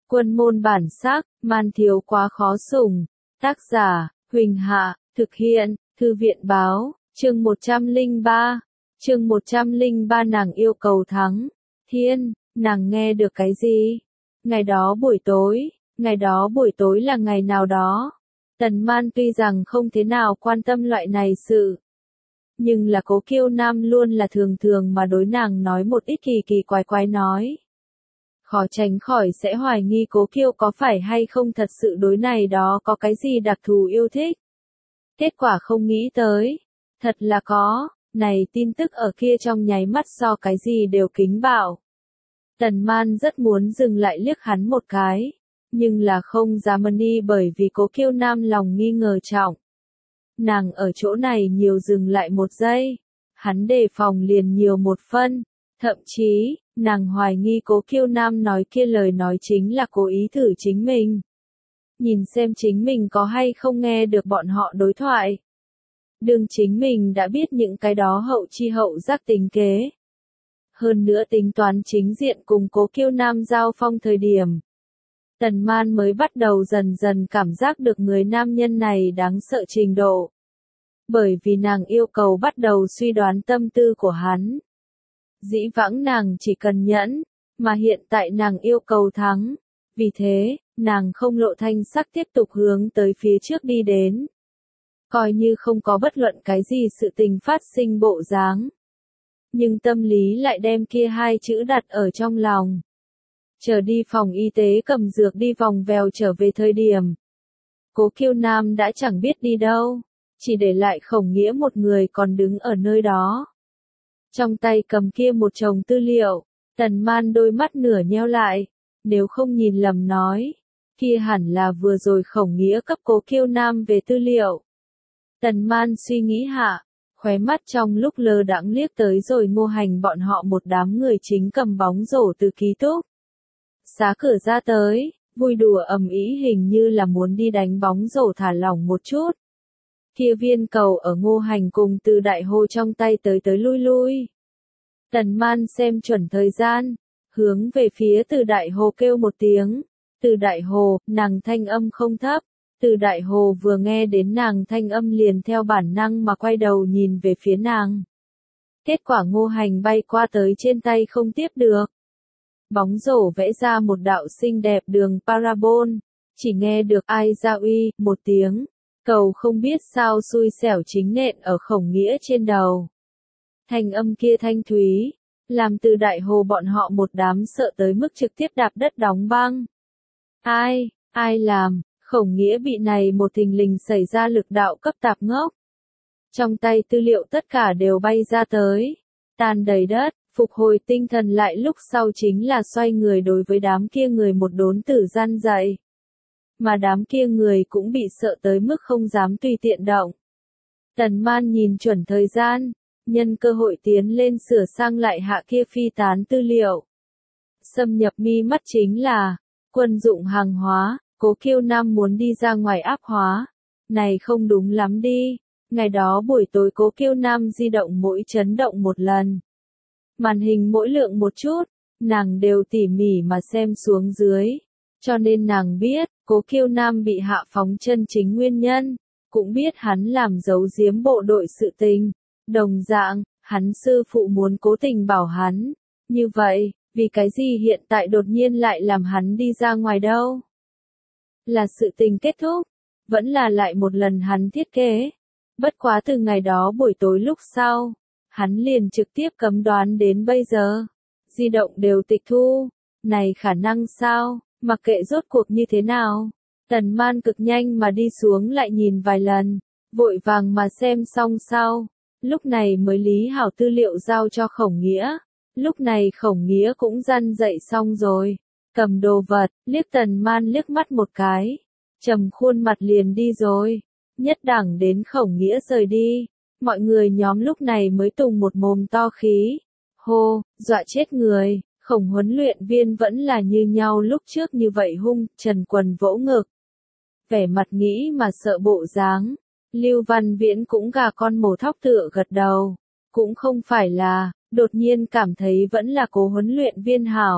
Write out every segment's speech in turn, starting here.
Quân môn bản sắc, man thiếu quá khó sủng. Tác giả, Huỳnh Hạ, thực hiện, Thư viện báo, chương 103. Chương 103 nàng yêu cầu thắng. Thiên, nàng nghe được cái gì? Ngày đó buổi tối là ngày nào đó. Tần Man tuy rằng không thế nào quan tâm loại này sự. Nhưng là Cố Kiêu Nam luôn là thường thường mà đối nàng nói một ít kỳ quái nói. Khó tránh khỏi sẽ hoài nghi Cố Kiêu có phải hay không thật sự đối này đó có cái gì đặc thù yêu thích. Kết quả không nghĩ tới. Thật là có, này tin tức ở kia trong nháy mắt so cái gì đều kính bạo. Tần Man rất muốn dừng lại liếc hắn một cái. Nhưng là không dám đi bởi vì Cố Kiêu Nam lòng nghi ngờ trọng. Nàng ở chỗ này nhiều dừng lại một giây. Hắn đề phòng liền nhiều một phân. Thậm chí, nàng hoài nghi Cố Kiêu Nam nói kia lời nói chính là cố ý thử chính mình. Nhìn xem chính mình có hay không nghe được bọn họ đối thoại. Đừng chính mình đã biết những cái đó hậu chi hậu giác tính kế. Hơn nữa tính toán chính diện cùng Cố Kiêu Nam giao phong thời điểm. Tần Man mới bắt đầu dần dần cảm giác được người nam nhân này đáng sợ trình độ. Bởi vì nàng yêu cầu bắt đầu suy đoán tâm tư của hắn. Dĩ vãng nàng chỉ cần nhẫn, mà hiện tại nàng yêu cầu thắng. Vì thế, nàng không lộ thanh sắc tiếp tục hướng tới phía trước đi đến. Coi như không có bất luận cái gì sự tình phát sinh bộ dáng. Nhưng tâm lý lại đem kia hai chữ đặt ở trong lòng. Chờ đi phòng y tế cầm dược đi vòng vèo trở về thời điểm. Cố Kiêu Nam đã chẳng biết đi đâu, chỉ để lại Khổng Nghĩa một người còn đứng ở nơi đó. Trong tay cầm kia một chồng tư liệu, Tần Man đôi mắt nửa nheo lại, nếu không nhìn lầm nói, kia hẳn là vừa rồi Khổng Nghĩa cấp Cố Kiêu Nam về tư liệu. Tần Man suy nghĩ hạ, khóe mắt trong lúc lơ đãng liếc tới rồi Ngô Hành bọn họ một đám người chính cầm bóng rổ từ ký túc xá cửa ra tới, vui đùa ầm ĩ hình như là muốn đi đánh bóng rổ thả lỏng một chút. Kia viên cầu ở Ngô Hành cùng Từ Đại Hồ trong tay tới lui lui. Tần Man xem chuẩn thời gian, hướng về phía Từ Đại Hồ kêu một tiếng. Từ Đại Hồ, nàng thanh âm không thấp. Từ Đại Hồ vừa nghe đến nàng thanh âm liền theo bản năng mà quay đầu nhìn về phía nàng. Kết quả Ngô Hành bay qua tới trên tay không tiếp được. Bóng rổ vẽ ra một đạo xinh đẹp đường parabol, chỉ nghe được ai ra uy, một tiếng, cầu không biết sao xui xẻo chính nện ở Khổng Nghĩa trên đầu. Thanh âm kia thanh thúy, làm Từ Đại Hồ bọn họ một đám sợ tới mức trực tiếp đạp đất đóng băng. Ai làm, Khổng Nghĩa bị này một thình lình xảy ra lực đạo cấp tạp ngốc. Trong tay tư liệu tất cả đều bay ra tới, tan đầy đất. Phục hồi tinh thần lại lúc sau chính là xoay người đối với đám kia người một đốn tử gian dạy. Mà đám kia người cũng bị sợ tới mức không dám tùy tiện động. Tần Man nhìn chuẩn thời gian, nhân cơ hội tiến lên sửa sang lại hạ kia phi tán tư liệu. Xâm nhập mi mắt chính là, quân dụng hàng hóa, Cố Kiêu Nam muốn đi ra ngoài áp hóa. Này không đúng lắm đi, ngày đó buổi tối Cố Kiêu Nam di động mỗi chấn động một lần. Màn hình mỗi lượng một chút, nàng đều tỉ mỉ mà xem xuống dưới. Cho nên nàng biết, Cố Kiêu Nam bị hạ phóng chân chính nguyên nhân, cũng biết hắn làm giấu giếm bộ đội sự tình. Đồng dạng, hắn sư phụ muốn cố tình bảo hắn. Như vậy, vì cái gì hiện tại đột nhiên lại làm hắn đi ra ngoài đâu? Là sự tình kết thúc, vẫn là lại một lần hắn thiết kế. Bất quá từ ngày đó buổi tối lúc sau. Hắn liền trực tiếp cấm đoán đến bây giờ. Di động đều tịch thu. Này khả năng sao, mặc kệ rốt cuộc như thế nào. Tần Man cực nhanh mà đi xuống lại nhìn vài lần. Vội vàng mà xem xong sau. Lúc này mới lý hảo tư liệu giao cho Khổng Nghĩa. Lúc này Khổng Nghĩa cũng răn dậy xong rồi. Cầm đồ vật, liếc Tần Man liếc mắt một cái. Trầm khuôn mặt liền đi rồi. Nhất đẳng đến Khổng Nghĩa rời đi. Mọi người nhóm lúc này mới tùng một mồm to khí. Hô, dọa chết người, Khổng huấn luyện viên vẫn là như nhau lúc trước như vậy hung, trần quần vỗ ngực. Vẻ mặt nghĩ mà sợ bộ dáng. Lưu Văn Viễn cũng gà con mổ thóc tựa gật đầu. Cũng không phải là, đột nhiên cảm thấy vẫn là Cố huấn luyện viên hảo.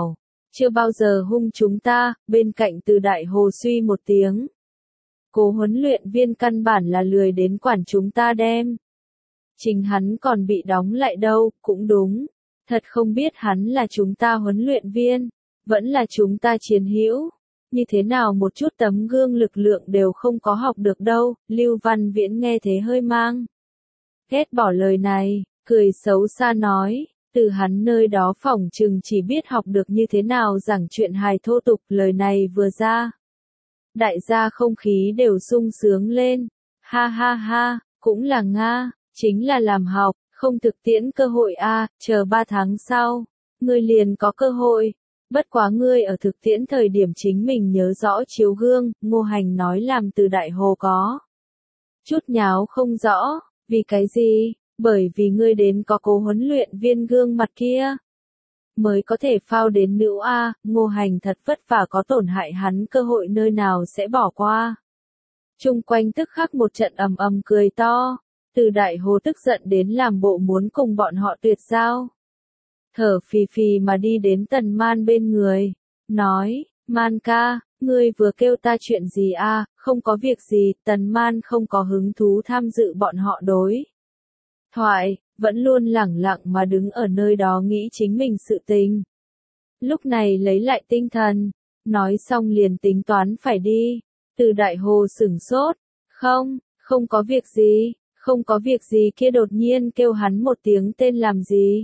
chưa bao giờ hung chúng ta, bên cạnh Từ Đại Hồ suy một tiếng. Cố huấn luyện viên căn bản là lười đến quản chúng ta đem. Chính hắn còn bị đóng lại đâu, cũng đúng. Thật không biết hắn là chúng ta huấn luyện viên, vẫn là chúng ta chiến hữu. Như thế nào một chút tấm gương lực lượng đều không có học được đâu, Lưu Văn Viễn nghe thế hơi mang. Ghét bỏ lời này, cười xấu xa nói, từ hắn nơi đó phỏng chừng chỉ biết học được như thế nào giảng chuyện hài thô tục, lời này vừa ra. Đại gia không khí đều sung sướng lên, ha ha ha, cũng là Nga, chính là làm học, không thực tiễn cơ hội a, chờ 3 tháng sau, ngươi liền có cơ hội. Bất quá ngươi ở thực tiễn thời điểm chính mình nhớ rõ chiếu gương, Ngô Hành nói làm Từ Đại Hồ có chút nháo không rõ, vì cái gì, bởi vì ngươi đến có cố huấn luyện viên gương mặt kia, mới có thể phao đến nữ a, Ngô Hành thật vất vả có tổn hại hắn cơ hội nơi nào sẽ bỏ qua. Chung quanh tức khắc một trận ầm ầm cười to, Từ Đại Hồ tức giận đến làm bộ muốn cùng bọn họ tuyệt giao. Thở phì phì mà đi đến Tần Man bên người, nói, Man ca, ngươi vừa kêu ta chuyện gì a? Không có việc gì, Tần Man không có hứng thú tham dự bọn họ đối thoại, vẫn luôn lẳng lặng mà đứng ở nơi đó nghĩ chính mình sự tình. Lúc này lấy lại tinh thần, nói xong liền tính toán phải đi, Từ Đại Hồ sửng sốt, không có việc gì, không có việc gì kia đột nhiên kêu hắn một tiếng tên làm gì.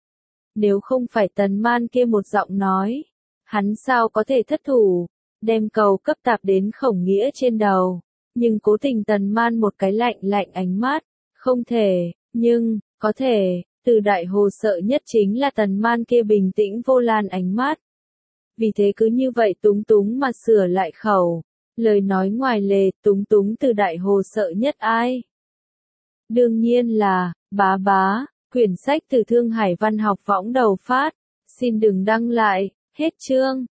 Nếu không phải Tần Man kia một giọng nói, hắn sao có thể thất thủ, đem cầu cấp tạp đến Khổng Nghĩa trên đầu, nhưng cố tình Tần Man một cái lạnh lạnh ánh mắt, không thể, nhưng, có thể, Từ Đại Hồ sợ nhất chính là Tần Man kia bình tĩnh vô lan ánh mắt. Vì thế cứ như vậy túng túng mà sửa lại khẩu, lời nói ngoài lề, túng túng Từ Đại Hồ sợ nhất ai? Đương nhiên là, bá bá. Quyển sách từ Thương Hải Văn học võng đầu phát, xin đừng đăng lại, hết chương.